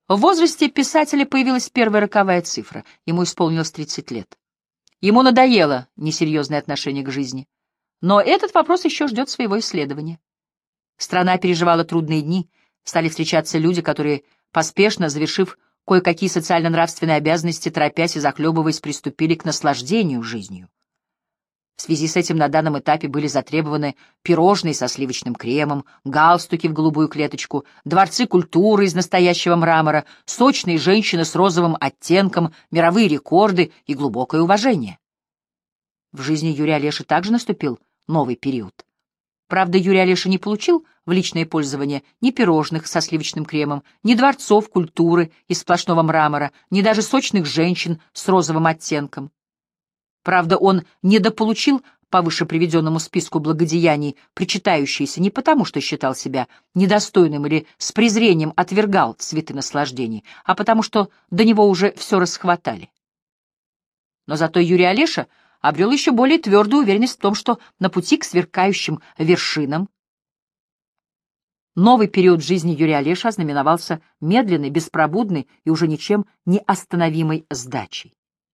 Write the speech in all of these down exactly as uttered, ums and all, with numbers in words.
В возрасте писателя появилась первая роковая цифра. Ему исполнилось тридцать лет. Ему надоело несерьезное отношение к жизни. Но этот вопрос еще ждет своего исследования. Страна переживала трудные дни, стали встречаться люди, которые, поспешно завершив кое-какие социально-нравственные обязанности, торопясь и захлебываясь, приступили к наслаждению жизнью. В связи с этим на данном этапе были затребованы пирожные со сливочным кремом, галстуки в голубую клеточку, дворцы культуры из настоящего мрамора, сочные женщины с розовым оттенком, мировые рекорды и глубокое уважение. В жизни Юрия Олеши также наступил новый период. Правда, Юрий Олеша не получил в личное пользование ни пирожных со сливочным кремом, ни дворцов культуры из сплошного мрамора, ни даже сочных женщин с розовым оттенком. Правда, он недополучил по выше приведенному списку благодеяний, причитающиеся не потому, что считал себя недостойным или с презрением отвергал цветы наслаждений, а потому что до него уже все расхватали. Но зато Юрий Олеша обрел еще более твердую уверенность в том, что на пути к сверкающим вершинам новый период жизни Юрия Олеши ознаменовался медленной, беспробудной и уже ничем не остановимой сдачей.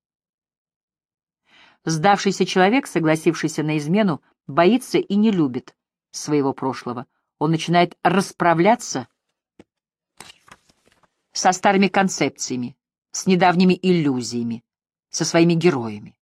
Сдавшийся человек, согласившийся на измену, боится и не любит своего прошлого. Он начинает расправляться со старыми концепциями, с недавними иллюзиями, со своими героями.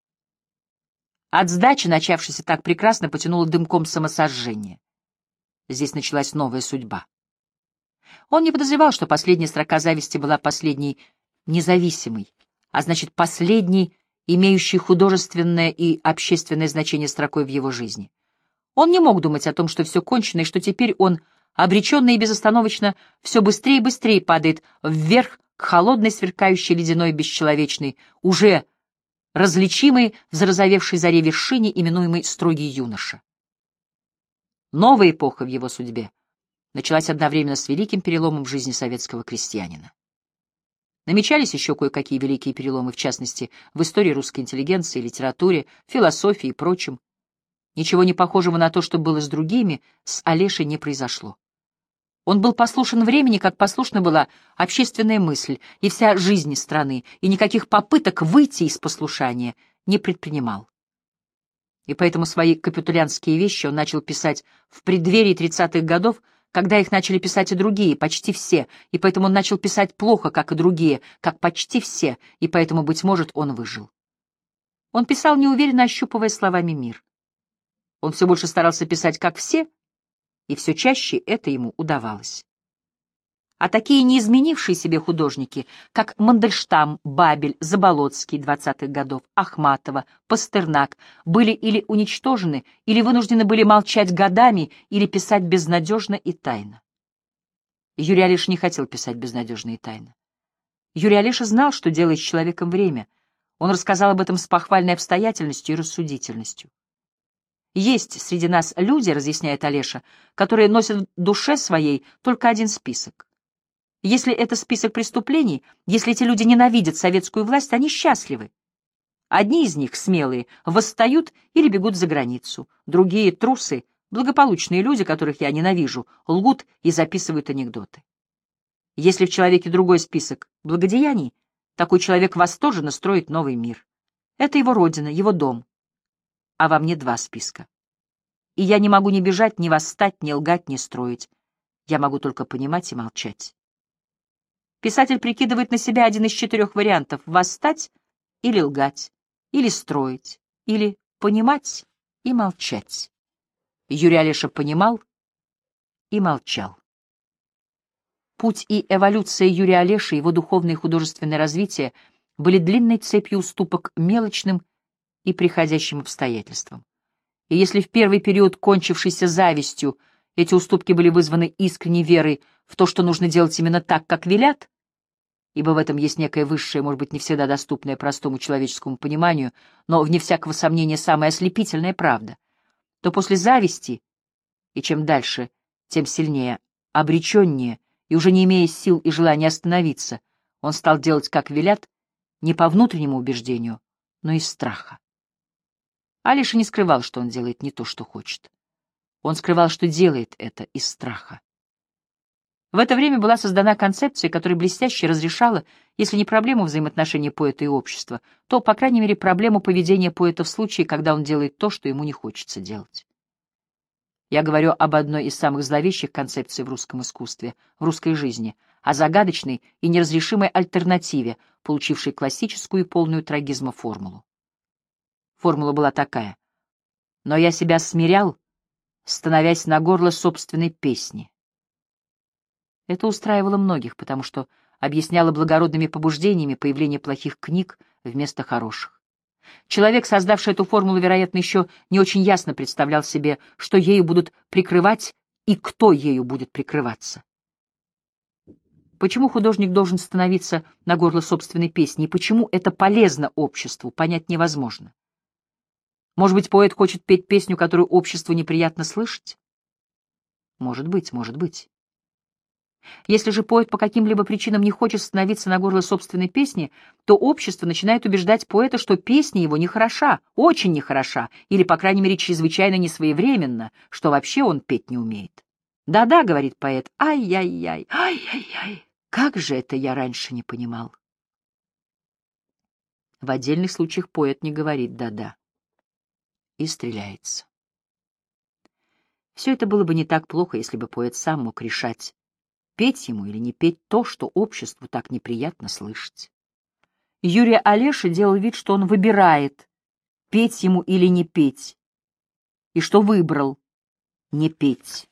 От сдачи, начавшейся так прекрасно, потянуло дымком самосожжения. Здесь началась новая судьба. Он не подозревал, что последняя строка зависти была последней независимой, а значит, последней, имеющей художественное и общественное значение строкой в его жизни. Он не мог думать о том, что все кончено, и что теперь он, обреченный и безостановочно, все быстрее и быстрее падает вверх к холодной, сверкающей, ледяной, бесчеловечной, уже различимой в зарозовевшей заре вершине, именуемой «строгий юноша». Новая эпоха в его судьбе началась одновременно с великим переломом в жизни советского крестьянина. Намечались еще кое-какие великие переломы, в частности, в истории русской интеллигенции, литературе, философии и прочем. Ничего не похожего на то, что было с другими, с Олешей не произошло. Он был послушен времени, как послушна была общественная мысль и вся жизнь страны, и никаких попыток выйти из послушания не предпринимал. И поэтому свои капитулянские вещи он начал писать в преддверии тридцатых годов, когда их начали писать и другие, почти все, и поэтому он начал писать плохо, как и другие, как почти все, и поэтому, быть может, он выжил. Он писал, неуверенно ощупывая словами мир. Он все больше старался писать, как все, и все чаще это ему удавалось. А такие неизменившие себе художники, как Мандельштам, Бабель, Заболоцкий двадцатых годов, Ахматова, Пастернак, были или уничтожены, или вынуждены были молчать годами, или писать безнадежно и тайно. Юрий Олеша не хотел писать безнадежно и тайно. Юрий Олеша знал, что делает с человеком время. Он рассказал об этом с похвальной обстоятельностью и рассудительностью. Есть среди нас люди, разъясняет Олеша, которые носят в душе своей только один список. Если это список преступлений, если эти люди ненавидят советскую власть, они счастливы. Одни из них, смелые, восстают или бегут за границу. Другие, трусы, благополучные люди, которых я ненавижу, лгут и записывают анекдоты. Если в человеке другой список благодеяний, такой человек восторженно строит новый мир. Это его родина, его дом. А во мне два списка. И я не могу ни бежать, ни восстать, ни лгать, ни строить. Я могу только понимать и молчать. Писатель прикидывает на себя один из четырех вариантов — восстать или лгать, или строить, или понимать и молчать. Юрий Олеша понимал и молчал. Путь и эволюция Юрия Олеши, его духовное и художественное развитие были длинной цепью уступок мелочным и приходящим обстоятельствам. И если в первый период, кончившийся завистью, эти уступки были вызваны искренней верой в то, что нужно делать именно так, как велят, ибо в этом есть некое высшее, может быть, не всегда доступное простому человеческому пониманию, но, вне всякого сомнения, самая ослепительная правда, то после зависти, и чем дальше, тем сильнее, обреченнее, и уже не имея сил и желания остановиться, он стал делать, как велят, не по внутреннему убеждению, но из страха. Олеша не скрывал, что он делает не то, что хочет. Он скрывал, что делает это из страха. В это время была создана концепция, которая блестяще разрешала, если не проблему взаимоотношений поэта и общества, то, по крайней мере, проблему поведения поэта в случае, когда он делает то, что ему не хочется делать. Я говорю об одной из самых зловещих концепций в русском искусстве, в русской жизни, о загадочной и неразрешимой альтернативе, получившей классическую и полную трагизма формулу. Формула была такая: «Но я себя смирял, становясь на горло собственной песни». Это устраивало многих, потому что объясняло благородными побуждениями появление плохих книг вместо хороших. Человек, создавший эту формулу, вероятно, еще не очень ясно представлял себе, что ею будут прикрывать и кто ею будет прикрываться. Почему художник должен становиться на горло собственной песни, и почему это полезно обществу, понять невозможно. Может быть, поэт хочет петь песню, которую обществу неприятно слышать? Может быть, может быть. Если же поэт по каким-либо причинам не хочет становиться на горло собственной песни, то общество начинает убеждать поэта, что песня его нехороша, очень нехороша, или, по крайней мере, чрезвычайно несвоевременна, что вообще он петь не умеет. «Да-да», — говорит поэт, — «ай-яй-яй, ай-яй-яй, как же это я раньше не понимал». В отдельных случаях поэт не говорит «да-да» и стреляется. Все это было бы не так плохо, если бы поэт сам мог решать, петь ему или не петь то, что обществу так неприятно слышать. Юрий Олеша делал вид, что он выбирает, петь ему или не петь, и что выбрал не петь.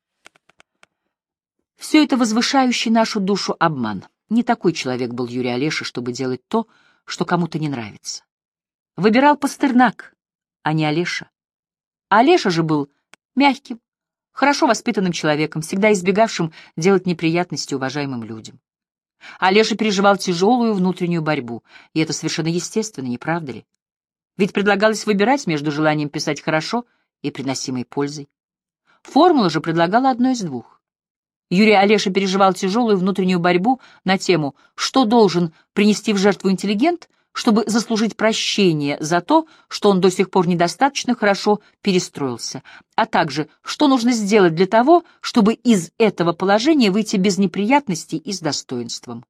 Все это возвышающий нашу душу обман. Не такой человек был Юрий Олеша, чтобы делать то, что кому-то не нравится. Выбирал Пастернак, а не Олеша. Олеша же был мягким, хорошо воспитанным человеком, всегда избегавшим делать неприятности уважаемым людям. Олеша переживал тяжелую внутреннюю борьбу, и это совершенно естественно, не правда ли? Ведь предлагалось выбирать между желанием писать хорошо и приносимой пользой. Формула же предлагала одно из двух. Юрий Олеша переживал тяжелую внутреннюю борьбу на тему, что должен принести в жертву интеллигент, чтобы заслужить прощение за то, что он до сих пор недостаточно хорошо перестроился, а также, что нужно сделать для того, чтобы из этого положения выйти без неприятностей и с достоинством.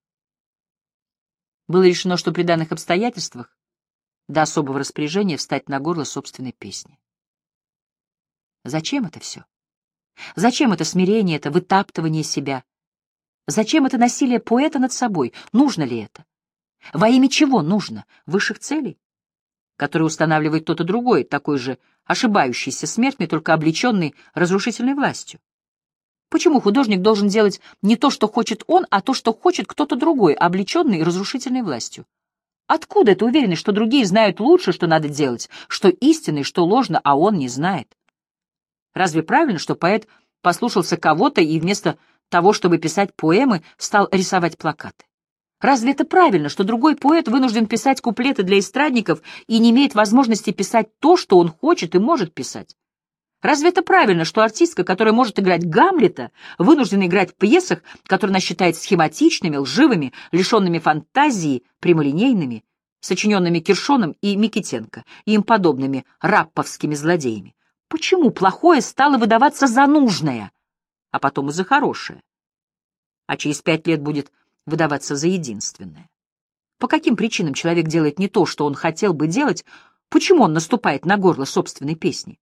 Было решено, что при данных обстоятельствах до особого распоряжения встать на горло собственной песни. Зачем это все? Зачем это смирение, это вытаптывание себя? Зачем это насилие поэта над собой? Нужно ли это? Во имя чего нужно? Высших целей, которые устанавливает кто-то другой, такой же ошибающийся смертный, только облеченный разрушительной властью. Почему художник должен делать не то, что хочет он, а то, что хочет кто-то другой, облеченный разрушительной властью? Откуда эта уверенность, что другие знают лучше, что надо делать, что истинно и что ложно, а он не знает? Разве правильно, что поэт послушался кого-то и вместо того, чтобы писать поэмы, стал рисовать плакаты? Разве это правильно, что другой поэт вынужден писать куплеты для эстрадников и не имеет возможности писать то, что он хочет и может писать? Разве это правильно, что артистка, которая может играть Гамлета, вынуждена играть в пьесах, которые она считает схематичными, лживыми, лишенными фантазии, прямолинейными, сочиненными Киршоном и Микитенко и им подобными рапповскими злодеями? Почему плохое стало выдаваться за нужное, а потом и за хорошее, а через пять лет будет выдаваться за единственное? По каким причинам человек делает не то, что он хотел бы делать, почему он наступает на горло собственной песни?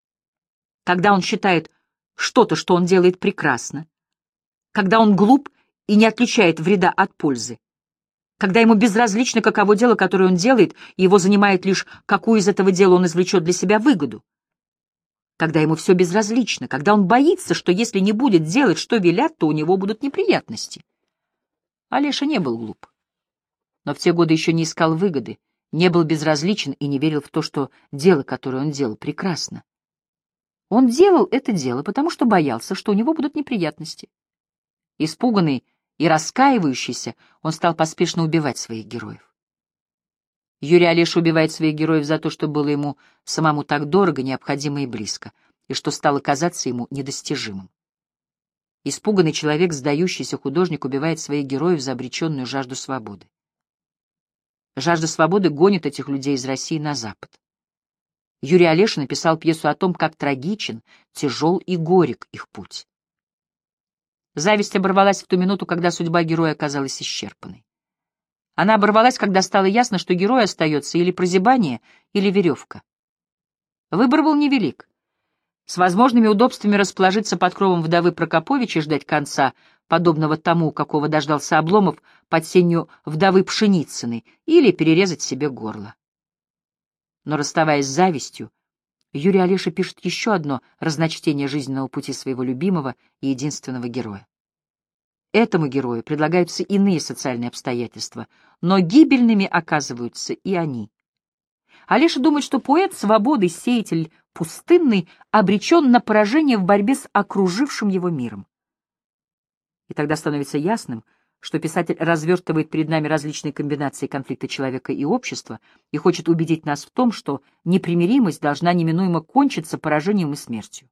Когда он считает что-то, что он делает, прекрасно, когда он глуп и не отличает вреда от пользы, когда ему безразлично, каково дело, которое он делает, и его занимает лишь, какую из этого дела он извлечет для себя выгоду, когда ему все безразлично, когда он боится, что если не будет делать, что велят, то у него будут неприятности. Олеша не был глуп, но в те годы еще не искал выгоды, не был безразличен и не верил в то, что дело, которое он делал, прекрасно. Он делал это дело, потому что боялся, что у него будут неприятности. Испуганный и раскаивающийся, он стал поспешно убивать своих героев. Юрий Олеша убивает своих героев за то, что было ему самому так дорого, необходимо и близко, и что стало казаться ему недостижимым. Испуганный человек, сдающийся художник, убивает своих героев за обреченную жажду свободы. Жажда свободы гонит этих людей из России на Запад. Юрий Олеша написал пьесу о том, как трагичен, тяжел и горек их путь. Зависть оборвалась в ту минуту, когда судьба героя оказалась исчерпанной. Она оборвалась, когда стало ясно, что герой остается или прозябание, или веревка. Выбор был невелик. С возможными удобствами расположиться под кровом вдовы Прокоповича и ждать конца, подобного тому, какого дождался Обломов под сенью вдовы Пшеницыной, или перерезать себе горло. Но, расставаясь с завистью, Юрий Олеша пишет еще одно разночтение жизненного пути своего любимого и единственного героя. Этому герою предлагаются иные социальные обстоятельства, но гибельными оказываются и они. Олеша думает, что поэт свободы, сеятель пустынный, обречен на поражение в борьбе с окружившим его миром. И тогда становится ясным, что писатель развертывает перед нами различные комбинации конфликта человека и общества и хочет убедить нас в том, что непримиримость должна неминуемо кончиться поражением и смертью.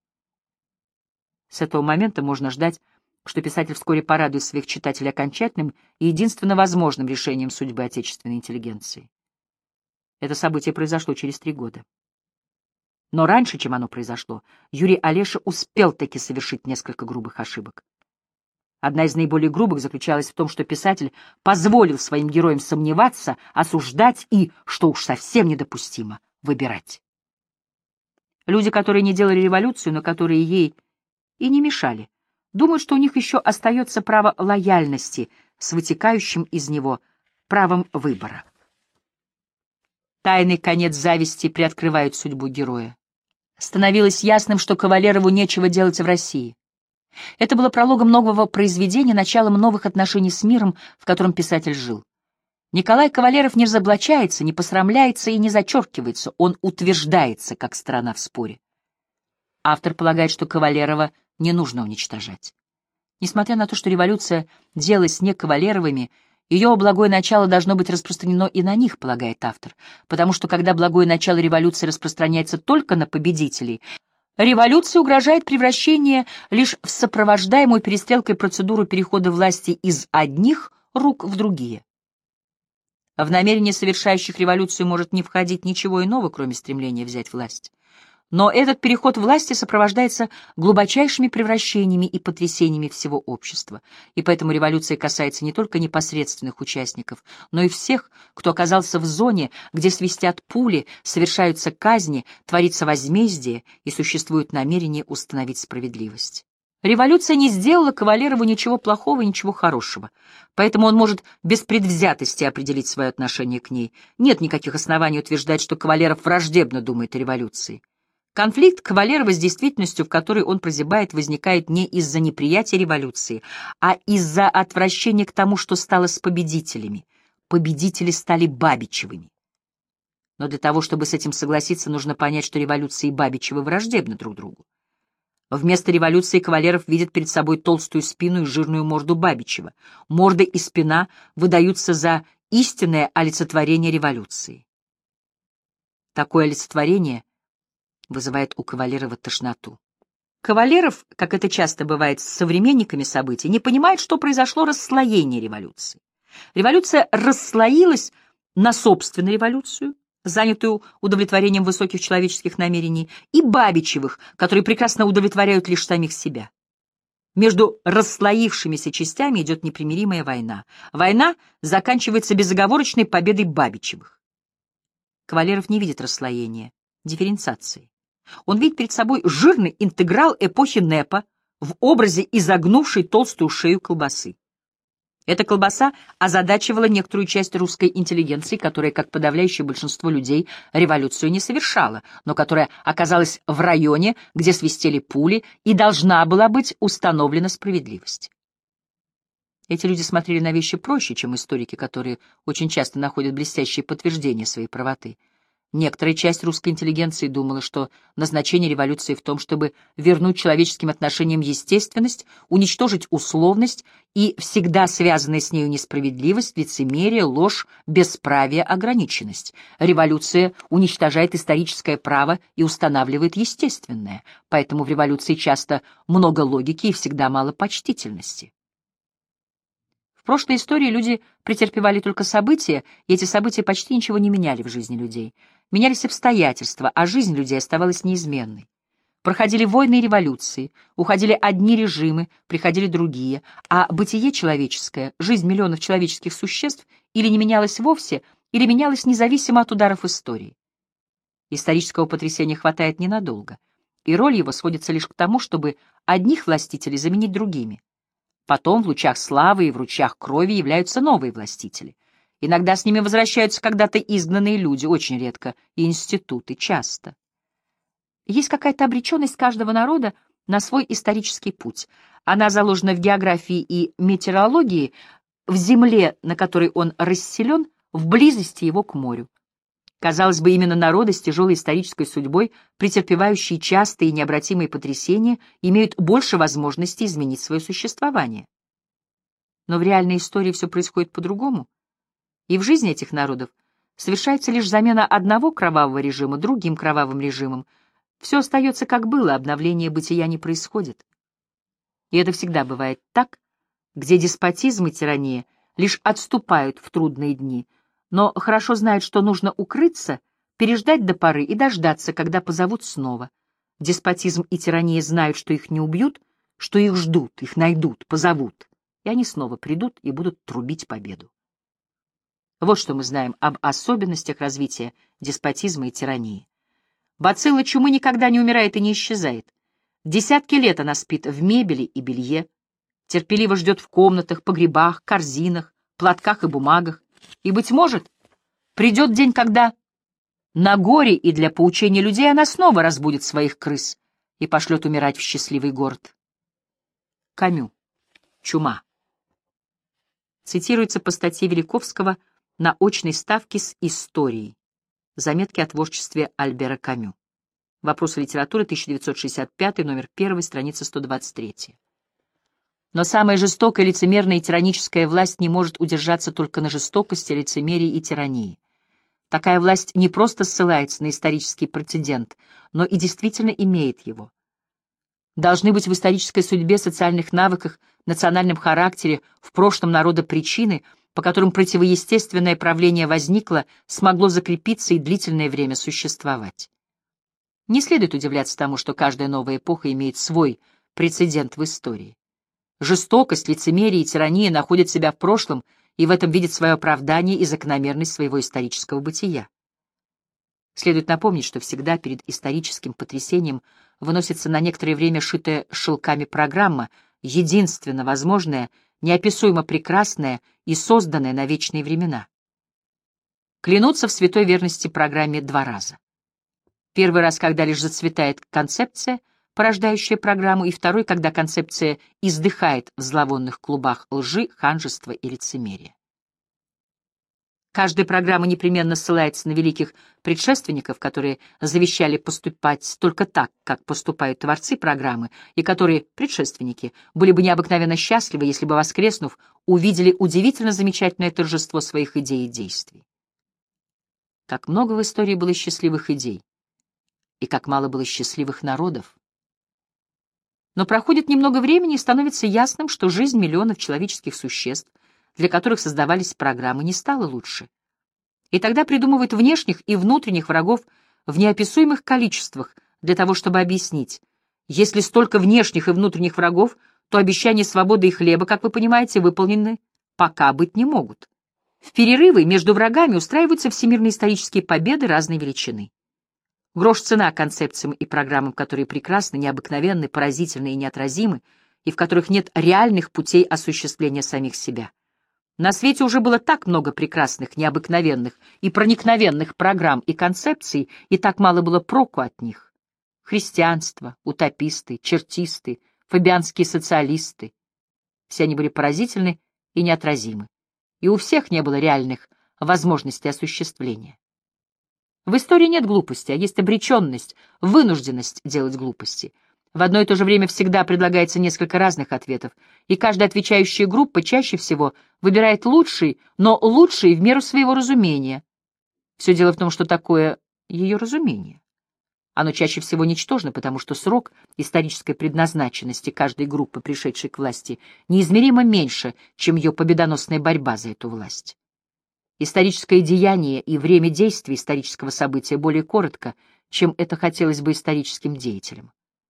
С этого момента можно ждать, что писатель вскоре порадует своих читателей окончательным и единственно возможным решением судьбы отечественной интеллигенции. Это событие произошло через три года. Но раньше, чем оно произошло, Юрий Олеша успел таки совершить несколько грубых ошибок. Одна из наиболее грубых заключалась в том, что писатель позволил своим героям сомневаться, осуждать и, что уж совсем недопустимо, выбирать. Люди, которые не делали революцию, но которые ей и не мешали, думают, что у них еще остается право лояльности с вытекающим из него правом выбора. Тайный конец зависти приоткрывает судьбу героя. Становилось ясным, что Кавалерову нечего делать в России. Это было прологом нового произведения, началом новых отношений с миром, в котором писатель жил. Николай Кавалеров не разоблачается, не посрамляется и не зачеркивается, он утверждается как сторона в споре. Автор полагает, что Кавалерова не нужно уничтожать. Несмотря на то, что революция делалась не Кавалеровыми, ее благое начало должно быть распространено и на них, полагает автор, потому что когда благое начало революции распространяется только на победителей, революции угрожает превращение лишь в сопровождаемую перестрелкой процедуру перехода власти из одних рук в другие. В намерение совершающих революцию может не входить ничего иного, кроме стремления взять власть. Но этот переход власти сопровождается глубочайшими превращениями и потрясениями всего общества, и поэтому революция касается не только непосредственных участников, но и всех, кто оказался в зоне, где свистят пули, совершаются казни, творится возмездие и существует намерение установить справедливость. Революция не сделала Кавалерову ничего плохого и ничего хорошего, поэтому он может без предвзятости определить свое отношение к ней. Нет никаких оснований утверждать, что Кавалеров враждебно думает о революции. Конфликт Кавалерова с действительностью, в которой он прозябает, возникает не из-за неприятия революции, а из-за отвращения к тому, что стало с победителями. Победители стали Бабичевыми. Но для того, чтобы с этим согласиться, нужно понять, что революция и Бабичевы враждебны друг другу. Вместо революции Кавалеров видит перед собой толстую спину и жирную морду Бабичева. Морда и спина выдаются за истинное олицетворение революции. Такое олицетворение вызывает у Кавалерова тошноту. Кавалеров, как это часто бывает с современниками событий, не понимает, что произошло расслоение революции. Революция расслоилась на собственную революцию, занятую удовлетворением высоких человеческих намерений, и Бабичевых, которые прекрасно удовлетворяют лишь самих себя. Между расслоившимися частями идет непримиримая война. Война заканчивается безоговорочной победой Бабичевых. Кавалеров не видит расслоения, дифференциации. Он видит перед собой жирный интеграл эпохи НЭПа в образе изогнувшей толстую шею колбасы. Эта колбаса озадачивала некоторую часть русской интеллигенции, которая, как подавляющее большинство людей, революцию не совершала, но которая оказалась в районе, где свистели пули, и должна была быть установлена справедливость. Эти люди смотрели на вещи проще, чем историки, которые очень часто находят блестящие подтверждения своей правоты. Некоторая часть русской интеллигенции думала, что назначение революции в том, чтобы вернуть человеческим отношениям естественность, уничтожить условность и всегда связанная с нею несправедливость, лицемерие, ложь, бесправие, ограниченность. Революция уничтожает историческое право и устанавливает естественное, поэтому в революции часто много логики и всегда мало почтительности. В прошлой истории люди претерпевали только события, и эти события почти ничего не меняли в жизни людей. Менялись обстоятельства, а жизнь людей оставалась неизменной. Проходили войны и революции, уходили одни режимы, приходили другие, а бытие человеческое, жизнь миллионов человеческих существ или не менялась вовсе, или менялась независимо от ударов истории. Исторического потрясения хватает ненадолго, и роль его сводится лишь к тому, чтобы одних властителей заменить другими. Потом в лучах славы и в ручьях крови являются новые властители. Иногда с ними возвращаются когда-то изгнанные люди, очень редко, и институты, часто. Есть какая-то обреченность каждого народа на свой исторический путь. Она заложена в географии и метеорологии, в земле, на которой он расселен, в близости его к морю. Казалось бы, именно народы с тяжелой исторической судьбой, претерпевающие частые и необратимые потрясения, имеют больше возможностей изменить свое существование. Но в реальной истории все происходит по-другому, и в жизни этих народов совершается лишь замена одного кровавого режима другим кровавым режимом. Все остается как было, обновление бытия не происходит. И это всегда бывает так, где деспотизм и тирания лишь отступают в трудные дни, но хорошо знают, что нужно укрыться, переждать до поры и дождаться, когда позовут снова. Деспотизм и тирания знают, что их не убьют, что их ждут, их найдут, позовут, и они снова придут и будут трубить победу. Вот что мы знаем об особенностях развития деспотизма и тирании. Бацилла чумы никогда не умирает и не исчезает. Десятки лет она спит в мебели и белье, терпеливо ждет в комнатах, погребах, корзинах, платках и бумагах. И, быть может, придет день, когда на горе и для поучения людей она снова разбудит своих крыс и пошлет умирать в счастливый город. Камю. Чума. Цитируется по статье Великовского на очной ставке с историей. Заметки о творчестве Альбера Камю. Вопросы литературы, тысяча девятьсот шестьдесят пятый, номер один, страница сто двадцать три. Но самая жестокая, лицемерная и тираническая власть не может удержаться только на жестокости, лицемерии и тирании. Такая власть не просто ссылается на исторический прецедент, но и действительно имеет его. Должны быть в исторической судьбе, социальных навыках, национальном характере, в прошлом народа причины, по которым противоестественное правление возникло, смогло закрепиться и длительное время существовать. Не следует удивляться тому, что каждая новая эпоха имеет свой прецедент в истории. Жестокость, лицемерие и тирания находят себя в прошлом и в этом видят свое оправдание и закономерность своего исторического бытия. Следует напомнить, что всегда перед историческим потрясением выносится на некоторое время шитая шелками программа, единственно возможная, неописуемо прекрасная и созданная на вечные времена. Клянутся в святой верности программе два раза. Первый раз, когда лишь зацветает концепция, порождающая программу, и второй, когда концепция издыхает в зловонных клубах лжи, ханжества и лицемерия. Каждая программа непременно ссылается на великих предшественников, которые завещали поступать только так, как поступают творцы программы, и которые, предшественники, были бы необыкновенно счастливы, если бы, воскреснув, увидели удивительно замечательное торжество своих идей и действий. Как много в истории было счастливых идей, и как мало было счастливых народов. Но проходит немного времени, и становится ясным, что жизнь миллионов человеческих существ, для которых создавались программы, не стала лучше. И тогда придумывают внешних и внутренних врагов в неописуемых количествах для того, чтобы объяснить: если столько внешних и внутренних врагов, то обещания свободы и хлеба, как вы понимаете, выполнены пока быть не могут. В перерывы между врагами устраиваются всемирные исторические победы разной величины. Грош цена концепциям и программам, которые прекрасны, необыкновенны, поразительны и неотразимы, и в которых нет реальных путей осуществления самих себя. На свете уже было так много прекрасных, необыкновенных и проникновенных программ и концепций, и так мало было проку от них. Христианство, утописты, чертисты, фабианские социалисты — все они были поразительны и неотразимы, и у всех не было реальных возможностей осуществления. В истории нет глупости, а есть обреченность, вынужденность делать глупости. В одно и то же время всегда предлагается несколько разных ответов, и каждая отвечающая группа чаще всего выбирает лучший, но лучший в меру своего разумения. Все дело в том, что такое ее разумение. Оно чаще всего ничтожно, потому что срок исторической предназначенности каждой группы, пришедшей к власти, неизмеримо меньше, чем ее победоносная борьба за эту власть. Историческое деяние и время действия исторического события более коротко, чем это хотелось бы историческим деятелям.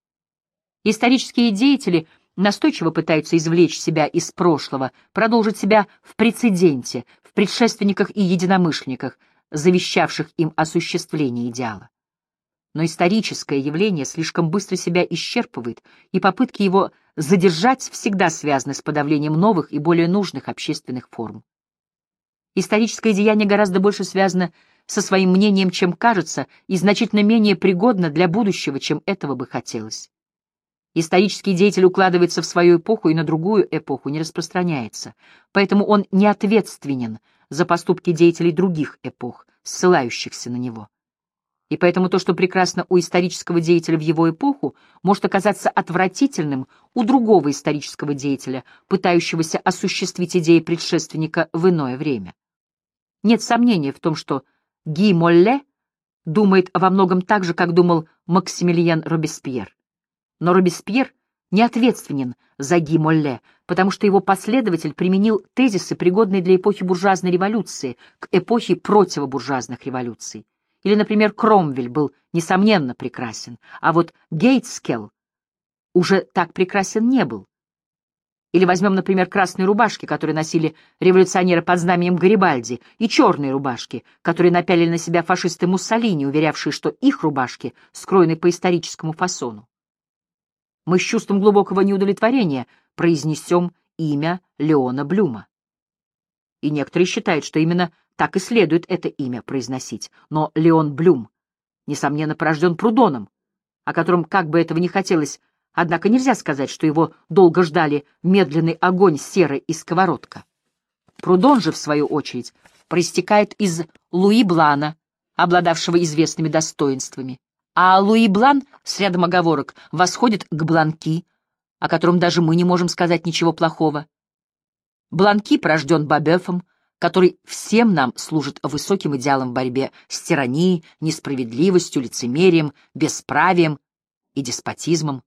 Исторические деятели настойчиво пытаются извлечь себя из прошлого, продолжить себя в прецеденте, в предшественниках и единомышленниках, завещавших им осуществление идеала. Но историческое явление слишком быстро себя исчерпывает, и попытки его задержать всегда связаны с подавлением новых и более нужных общественных форм. Историческое деяние гораздо больше связано со своим мнением, чем кажется, и значительно менее пригодно для будущего, чем этого бы хотелось. Исторический деятель укладывается в свою эпоху и на другую эпоху не распространяется, поэтому он не ответственен за поступки деятелей других эпох, ссылающихся на него. И поэтому то, что прекрасно у исторического деятеля в его эпоху, может оказаться отвратительным у другого исторического деятеля, пытающегося осуществить идеи предшественника в иное время. Нет сомнения в том, что Ги Молле думает во многом так же, как думал Максимилиан Робеспьер. Но Робеспьер не ответственен за Ги Молле, потому что его последователь применил тезисы, пригодные для эпохи буржуазной революции, к эпохе противобуржуазных революций. Или, например, Кромвель был, несомненно, прекрасен, а вот Гейтскелл уже так прекрасен не был. Или возьмем, например, красные рубашки, которые носили революционеры под знаменем Гарибальди, и черные рубашки, которые напялили на себя фашисты Муссолини, уверявшие, что их рубашки скроены по историческому фасону. Мы с чувством глубокого неудовлетворения произнесем имя Леона Блюма. И некоторые считают, что именно так и следует это имя произносить. Но Леон Блюм, несомненно, порожден Прудоном, о котором, как бы этого ни хотелось, однако нельзя сказать, что его долго ждали медленный огонь серы и сковородка. Прудон же, в свою очередь, проистекает из Луи Блана, обладавшего известными достоинствами. А Луи Блан, с рядом оговорок, восходит к Бланки, о котором даже мы не можем сказать ничего плохого. Бланки порожден Бабефом, который всем нам служит высоким идеалом в борьбе с тиранией, несправедливостью, лицемерием, бесправием и деспотизмом.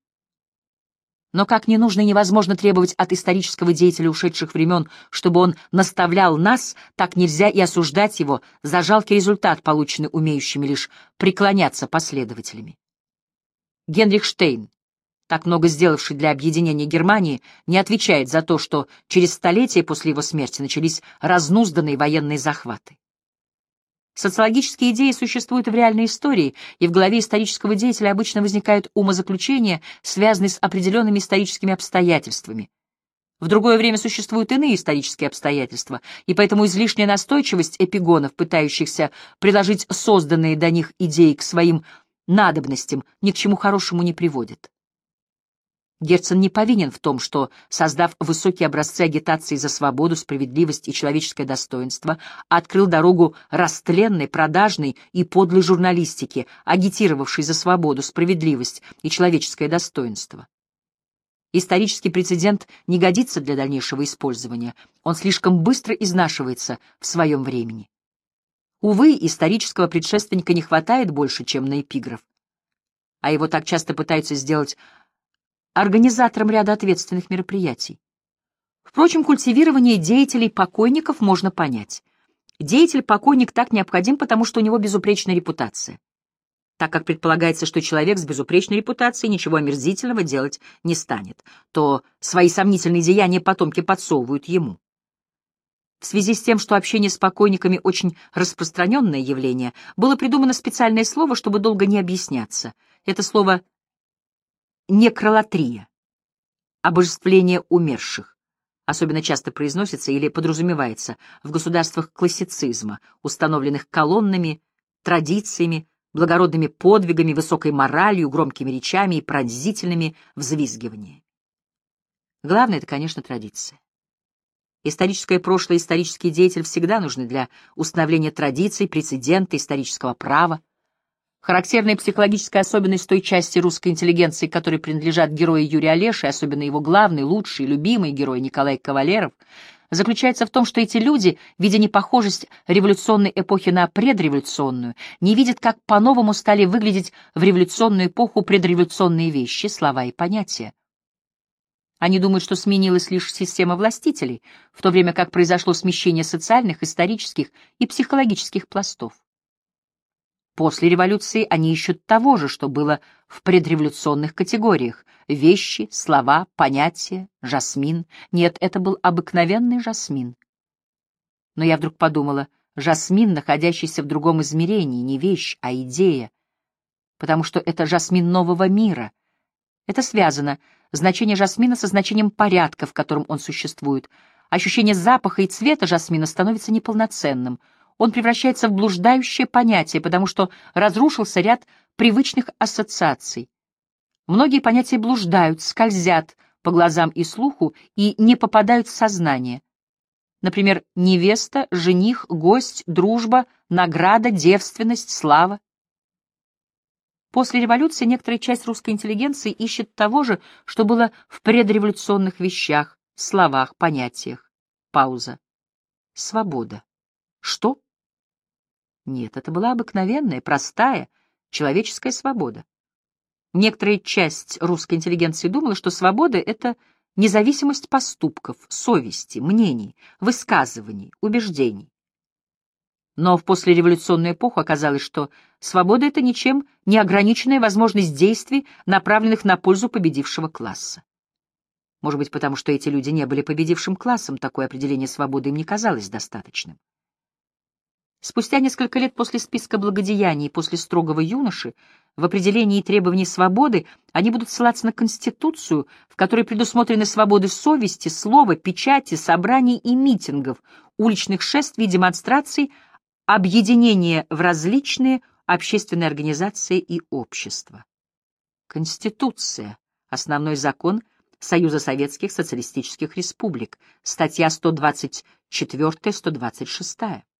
Но как не нужно и невозможно требовать от исторического деятеля ушедших времен, чтобы он наставлял нас, так нельзя и осуждать его за жалкий результат, полученный умеющими лишь преклоняться последователями. Генрих Штейн, так много сделавший для объединения Германии, не отвечает за то, что через столетия после его смерти начались разнузданные военные захваты. Социологические идеи существуют в реальной истории, и в голове исторического деятеля обычно возникают умозаключения, связанные с определенными историческими обстоятельствами. В другое время существуют иные исторические обстоятельства, и поэтому излишняя настойчивость эпигонов, пытающихся приложить созданные до них идеи к своим надобностям, ни к чему хорошему не приводит. Герцен не повинен в том, что, создав высокие образцы агитации за свободу, справедливость и человеческое достоинство, открыл дорогу растленной, продажной и подлой журналистике, агитировавшей за свободу, справедливость и человеческое достоинство. Исторический прецедент не годится для дальнейшего использования, он слишком быстро изнашивается в своем времени. Увы, исторического предшественника не хватает больше, чем на эпиграф, а его так часто пытаются сделать организатором ряда ответственных мероприятий. Впрочем, культивирование деятелей покойников можно понять. Деятель-покойник так необходим, потому что у него безупречная репутация. Так как предполагается, что человек с безупречной репутацией ничего омерзительного делать не станет, то свои сомнительные деяния потомки подсовывают ему. В связи с тем, что общение с покойниками очень распространенное явление, было придумано специальное слово, чтобы долго не объясняться. Это слово некролатрия, обожествление умерших, особенно часто произносится или подразумевается в государствах классицизма, установленных колоннами, традициями, благородными подвигами, высокой моралью, громкими речами и пронзительными взвизгиваниями. Главное — это, конечно, традиция. Историческое прошлое и исторический деятель всегда нужны для установления традиций, прецедента, исторического права. Характерная психологическая особенность той части русской интеллигенции, которой принадлежат герои Юрия Олеши, особенно его главный, лучший, любимый герой Николай Кавалеров, заключается в том, что эти люди, видя непохожесть революционной эпохи на предреволюционную, не видят, как по-новому стали выглядеть в революционную эпоху предреволюционные вещи, слова и понятия. Они думают, что сменилась лишь система властителей, в то время как произошло смещение социальных, исторических и психологических пластов. После революции они ищут того же, что было в предреволюционных категориях — вещи, слова, понятия, жасмин. Нет, это был обыкновенный жасмин. Но я вдруг подумала, жасмин, находящийся в другом измерении, не вещь, а идея, потому что это жасмин нового мира. Это связано, значение жасмина со значением порядка, в котором он существует. Ощущение запаха и цвета жасмина становится неполноценным. Он превращается в блуждающее понятие, потому что разрушился ряд привычных ассоциаций. Многие понятия блуждают, скользят по глазам и слуху и не попадают в сознание. Например, невеста, жених, гость, дружба, награда, девственность, слава. После революции некоторая часть русской интеллигенции ищет того же, что было в предреволюционных вещах, словах, понятиях. Пауза. Свобода. Что? Нет, это была обыкновенная, простая, человеческая свобода. Некоторая часть русской интеллигенции думала, что свобода — это независимость поступков, совести, мнений, высказываний, убеждений. Но в послереволюционную эпоху оказалось, что свобода — это ничем не ограниченная возможность действий, направленных на пользу победившего класса. Может быть, потому что эти люди не были победившим классом, такое определение свободы им не казалось достаточным. Спустя несколько лет после списка благодеяний и после строгого юноши в определении и требований свободы они будут ссылаться на Конституцию, в которой предусмотрены свободы совести, слова, печати, собраний и митингов, уличных шествий, демонстраций, объединения в различные общественные организации и общества. Конституция — основной закон Союза Советских Социалистических Республик, статья сто двадцать четыре — сто двадцать шесть.